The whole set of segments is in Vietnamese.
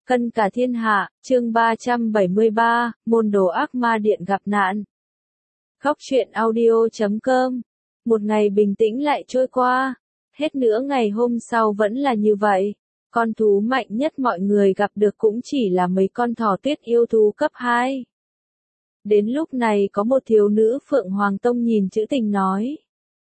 Cân cả thiên hạ, chương 373, môn đồ ác ma điện gặp nạn. Góc truyện audio.com. Một ngày bình tĩnh lại trôi qua. Hết nữa ngày hôm sau vẫn là như vậy. Con thú mạnh nhất mọi người gặp được cũng chỉ là mấy con thỏ tuyết yêu thú cấp 2. Đến lúc này có một thiếu nữ Phượng Hoàng Tông nhìn Trữ Tình nói.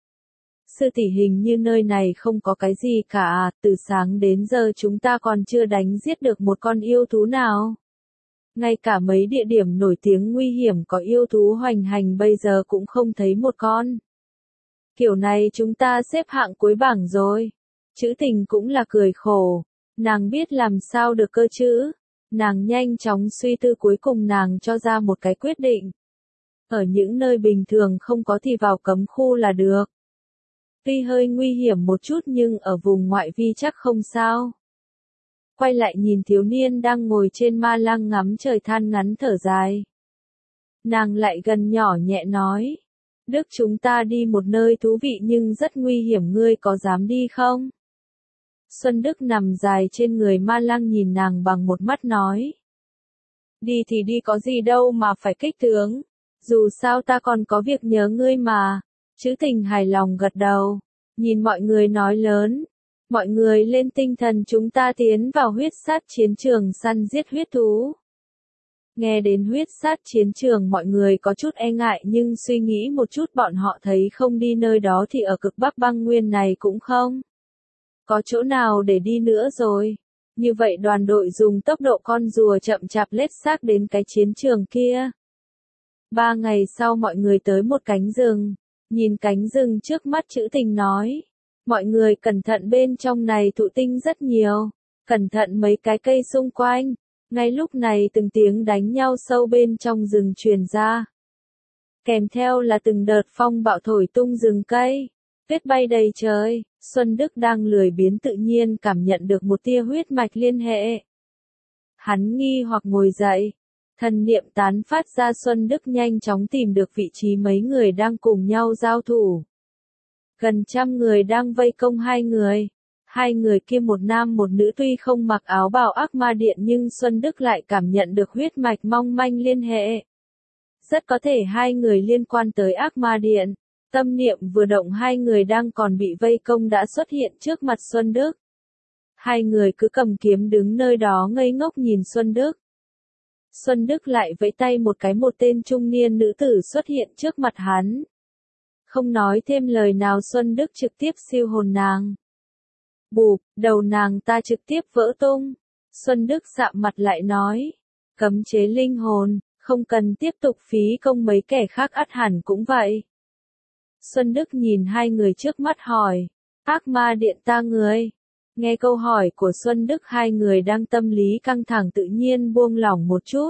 Sư tỷ, hình như nơi này không có cái gì cả, từ sáng đến giờ chúng ta còn chưa đánh giết được một con yêu thú nào. Ngay cả mấy địa điểm nổi tiếng nguy hiểm có yêu thú hoành hành bây giờ cũng không thấy một con. Kiểu này chúng ta xếp hạng cuối bảng rồi. Trữ Tình cũng là cười khổ, nàng biết làm sao được cơ chứ. Nàng nhanh chóng suy tư, cuối cùng nàng cho ra một cái quyết định. Ở những nơi bình thường không có thì vào cấm khu là được. Tuy hơi nguy hiểm một chút nhưng ở vùng ngoại vi chắc không sao. Quay lại nhìn thiếu niên đang ngồi trên ma lăng ngắm trời than ngắn thở dài. Nàng lại gần nhỏ nhẹ nói. Đức, chúng ta đi một nơi thú vị nhưng rất nguy hiểm, ngươi có dám đi không? Xuân Đức nằm dài trên người ma lăng nhìn nàng bằng một mắt nói. Đi thì đi, có gì đâu mà phải kích tướng. Dù sao ta còn có việc nhớ ngươi mà. Trữ Tình hài lòng gật đầu, nhìn mọi người nói lớn. Mọi người lên tinh thần, chúng ta tiến vào huyết sát chiến trường săn giết huyết thú. Nghe đến huyết sát chiến trường mọi người có chút e ngại, nhưng suy nghĩ một chút bọn họ thấy không đi nơi đó thì ở cực Bắc băng nguyên này cũng không có chỗ nào để đi nữa rồi. Như vậy đoàn đội dùng tốc độ con rùa chậm chạp lết xác đến cái chiến trường kia. 3 ngày sau mọi người tới một cánh rừng. Nhìn cánh rừng trước mắt, Trữ Tình nói. Mọi người cẩn thận, bên trong này thụ tinh rất nhiều. Cẩn thận mấy cái cây xung quanh. Ngay lúc này từng tiếng đánh nhau sâu bên trong rừng truyền ra. Kèm theo là từng đợt phong bạo thổi tung rừng cây. Tuyết bay đầy trời. Xuân Đức đang lười biếng tự nhiên cảm nhận được một tia huyết mạch liên hệ. Hắn nghi hoặc ngồi dậy. Thần niệm tán phát ra, Xuân Đức nhanh chóng tìm được vị trí mấy người đang cùng nhau giao thủ. Gần 100 người đang vây công hai người. Hai người kia một nam một nữ, tuy không mặc áo bào ác ma điện nhưng Xuân Đức lại cảm nhận được huyết mạch mong manh liên hệ. Rất có thể hai người liên quan tới ác ma điện. Tâm niệm vừa động, hai người đang còn bị vây công đã xuất hiện trước mặt Xuân Đức. Hai người cứ cầm kiếm đứng nơi đó ngây ngốc nhìn Xuân Đức. Xuân Đức lại vẫy tay một cái, một tên trung niên nữ tử xuất hiện trước mặt hắn. Không nói thêm lời nào, Xuân Đức trực tiếp siêu hồn nàng. Bụp, đầu nàng ta trực tiếp vỡ tung. Xuân Đức sạm mặt lại nói. Cấm chế linh hồn, không cần tiếp tục phí công, mấy kẻ khác ắt hẳn cũng vậy. Xuân Đức nhìn hai người trước mắt hỏi. Ác ma điện ta người. Nghe câu hỏi của Xuân Đức, hai người đang tâm lý căng thẳng tự nhiên buông lỏng một chút.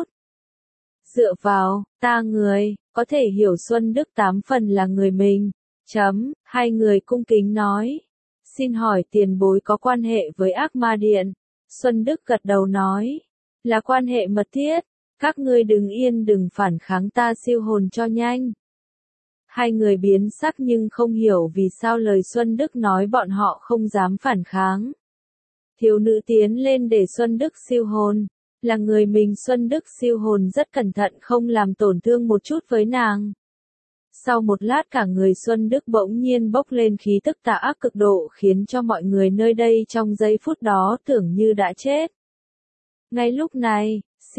Dựa vào, ta người, có thể hiểu Xuân Đức 8 phần là người mình. Hai người cung kính nói. Xin hỏi tiền bối có quan hệ với ác ma điện? Xuân Đức gật đầu nói. Là quan hệ mật thiết. Các ngươi đứng yên đừng phản kháng, ta siêu hồn cho nhanh. Hai người biến sắc nhưng không hiểu vì sao lời Xuân Đức nói bọn họ không dám phản kháng. Thiếu nữ tiến lên để Xuân Đức siêu hồn. Là người mình, Xuân Đức siêu hồn rất cẩn thận không làm tổn thương một chút với nàng. Sau một lát cả người Xuân Đức bỗng nhiên bốc lên khí tức tà ác cực độ, khiến cho mọi người nơi đây trong giây phút đó tưởng như đã chết. Ngay lúc này,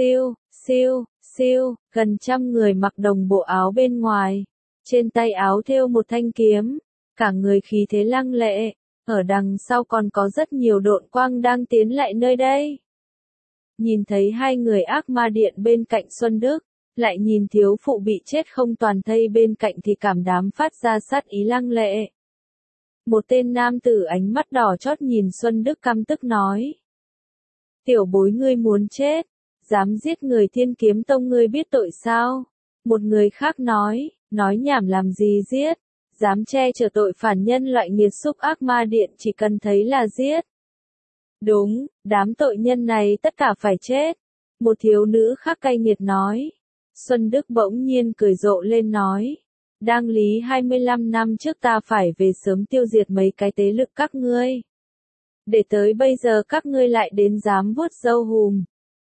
siêu, gần 100 người mặc đồng bộ áo bên ngoài. Trên tay áo thêu một thanh kiếm. Cả người khí thế lăng lệ. Ở đằng sau còn có rất nhiều độn quang đang tiến lại nơi đây. Nhìn thấy hai người ác ma điện bên cạnh Xuân Đức, lại nhìn thiếu phụ bị chết không toàn thây bên cạnh thì cảm đám phát ra sát ý lăng lệ. Một tên nam tử ánh mắt đỏ chót nhìn Xuân Đức căm tức nói. Tiểu bối, ngươi muốn chết, dám giết người Thiên Kiếm Tông, ngươi biết tội sao? Một người khác nói nhảm làm gì giết, dám che chở tội phản nhân loại nghiệt xúc, ác ma điện chỉ cần thấy là giết. Đúng, đám tội nhân này tất cả phải chết. Một thiếu nữ khác cay nghiệt nói. Xuân Đức bỗng nhiên cười rộ lên nói. Đang lý 25 năm trước ta phải về sớm tiêu diệt mấy cái thế lực các ngươi. Để tới bây giờ các ngươi lại đến dám vuốt râu hùm.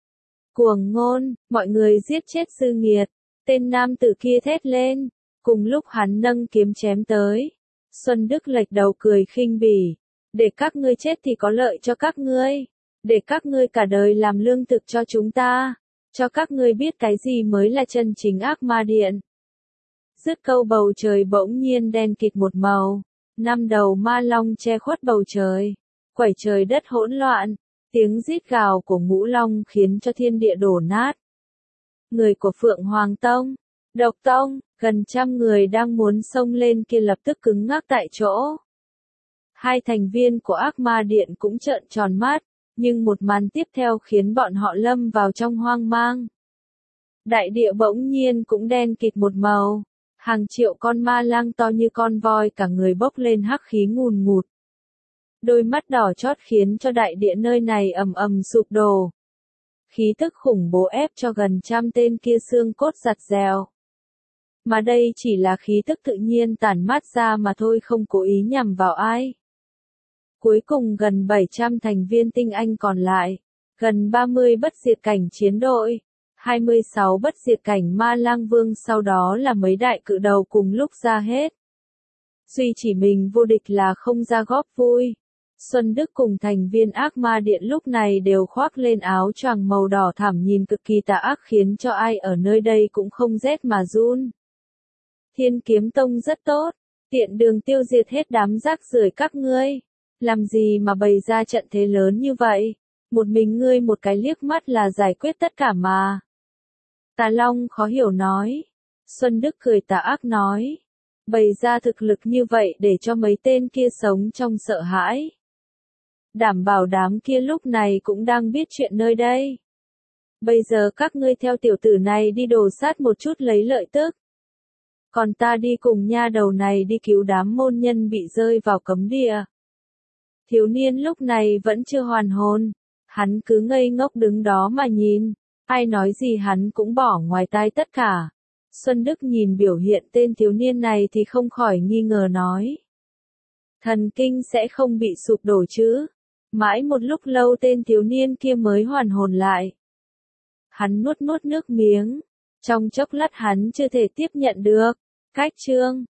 Cuồng ngôn, mọi người giết chết dư nghiệt. Tên nam tử kia thét lên. Cùng lúc hắn nâng kiếm chém tới. Xuân Đức lệch đầu cười khinh bỉ. Để các ngươi chết thì có lợi cho các ngươi. Để các ngươi cả đời làm lương thực cho chúng ta. Cho các ngươi biết cái gì mới là chân chính ác ma điện. Dứt câu bầu trời bỗng nhiên đen kịt một màu. 5 đầu ma long che khuất bầu trời. Quẩy trời đất hỗn loạn. Tiếng rít gào của ngũ long khiến cho thiên địa đổ nát. Người của Phượng Hoàng Tông, Độc Tông, gần trăm người đang muốn xông lên kia lập tức cứng ngắc tại chỗ. Hai thành viên của ác ma điện cũng trợn tròn mắt, nhưng một màn tiếp theo khiến bọn họ lâm vào trong hoang mang. Đại địa bỗng nhiên cũng đen kịt một màu, hàng triệu con ma lang to như con voi cả người bốc lên hắc khí ngùn ngụt. Đôi mắt đỏ chót khiến cho đại địa nơi này ầm ầm sụp đổ. Khí tức khủng bố ép cho gần trăm tên kia xương cốt giặt gièo. Mà đây chỉ là khí tức tự nhiên tản mát ra mà thôi, không cố ý nhằm vào ai. Cuối cùng gần 700 thành viên tinh anh còn lại, gần 30 bất diệt cảnh chiến đội, 26 bất diệt cảnh ma lang vương, sau đó là mấy đại cự đầu cùng lúc ra hết. Duy chỉ mình vô địch là không ra góp vui. Xuân Đức cùng thành viên ác ma điện lúc này đều khoác lên áo choàng màu đỏ thẳm nhìn cực kỳ tà ác, khiến cho ai ở nơi đây cũng không rét mà run. Thiên Kiếm Tông rất tốt, tiện đường tiêu diệt hết đám rác rưởi các ngươi. Làm gì mà bày ra trận thế lớn như vậy? Một mình ngươi một cái liếc mắt là giải quyết tất cả mà. Tà Long khó hiểu nói. Xuân Đức cười tà ác nói. Bày ra thực lực như vậy để cho mấy tên kia sống trong sợ hãi. Đảm bảo đám kia lúc này cũng đang biết chuyện nơi đây. Bây giờ các ngươi theo tiểu tử này đi đổ sát một chút lấy lợi tức. Còn ta đi cùng nha đầu này đi cứu đám môn nhân bị rơi vào cấm địa. Thiếu niên lúc này vẫn chưa hoàn hồn. Hắn cứ ngây ngốc đứng đó mà nhìn. Ai nói gì hắn cũng bỏ ngoài tai tất cả. Xuân Đức nhìn biểu hiện tên thiếu niên này thì không khỏi nghi ngờ nói. Thần kinh sẽ không bị sụp đổ chứ? Mãi một lúc lâu tên thiếu niên kia mới hoàn hồn lại. Hắn nuốt nuốt nước miếng. Trong chốc lát hắn chưa thể tiếp nhận được. Cách chương